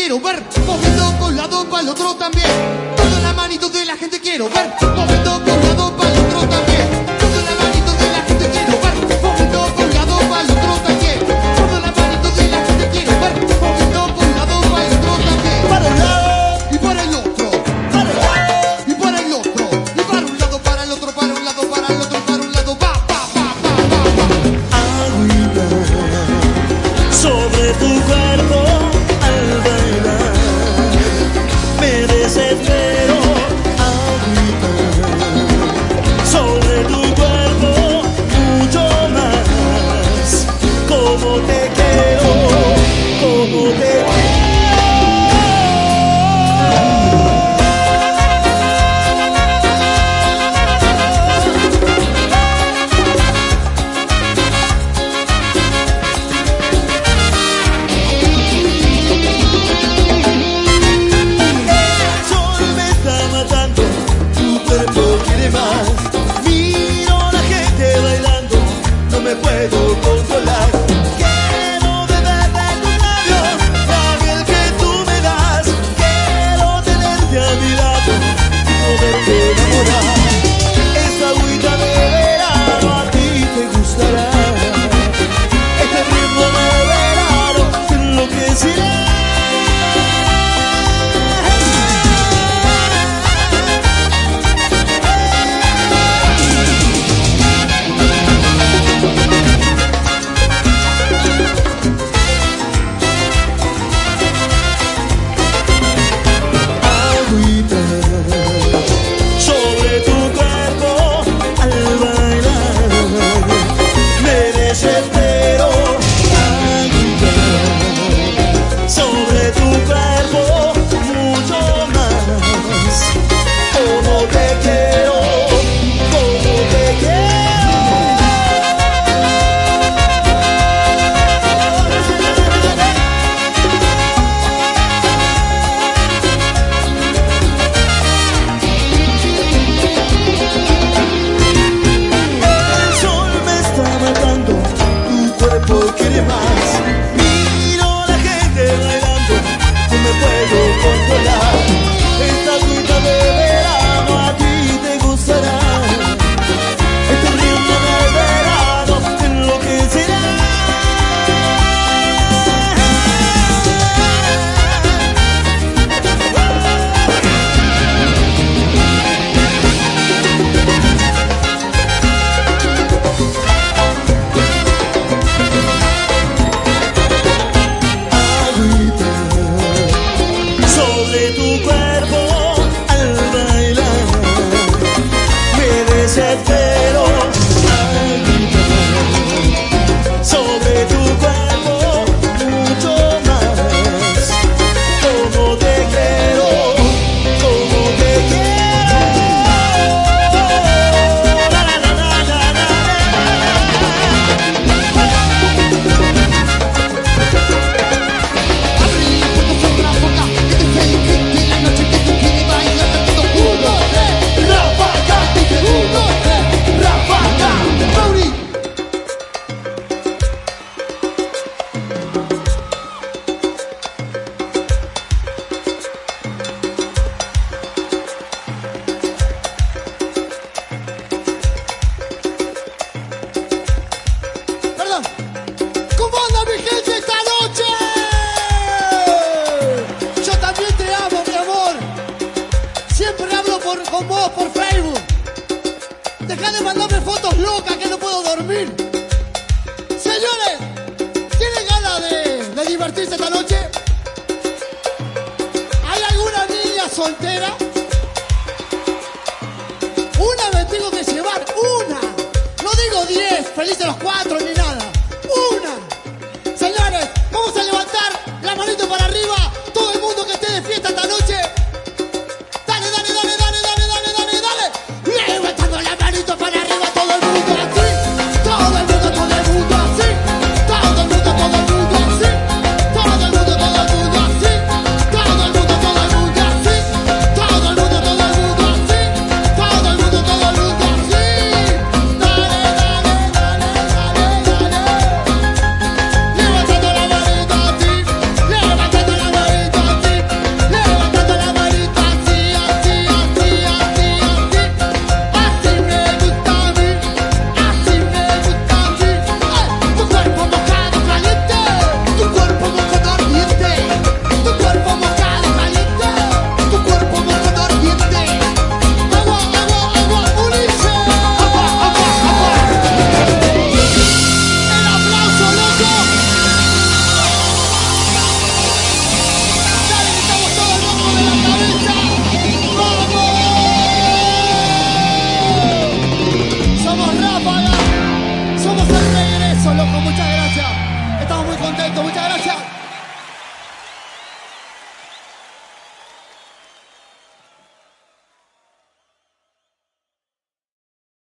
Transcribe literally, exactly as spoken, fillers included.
quiero ver, moviendo por un lado para el otro también. Toda la manito de la gente quiero ver, moviendo por un lado para el otro también. Toda la manito de la gente quiero ver, moviendo por un lado para el otro también. Toda la manito de la gente quiero ver, moviendo por un lado para el otro también. Para un lado y para el otro, para un lado y para el otro, y para un lado, para el otro, para un lado, para el otro, para un lado, va, va, va, va, va, va. Agüita sobre tu cuerpo al bailar, me desespero. Agüita sobre tu cuerpo mucho más. Como te quiero, como te quiero. Me puedo controlar. Quiero beber de tus labios, la miel que tú me das. Quiero tenerte a mi lado y poderte enamorar. Esta agüita de verano a ti te gustará. Este ritmo de verano te enloquecerá. Soltera, una me tengo que llevar, una, no digo diez, felices los cuatro ni nada, una. Señores, vamos a levantar la manito para arriba.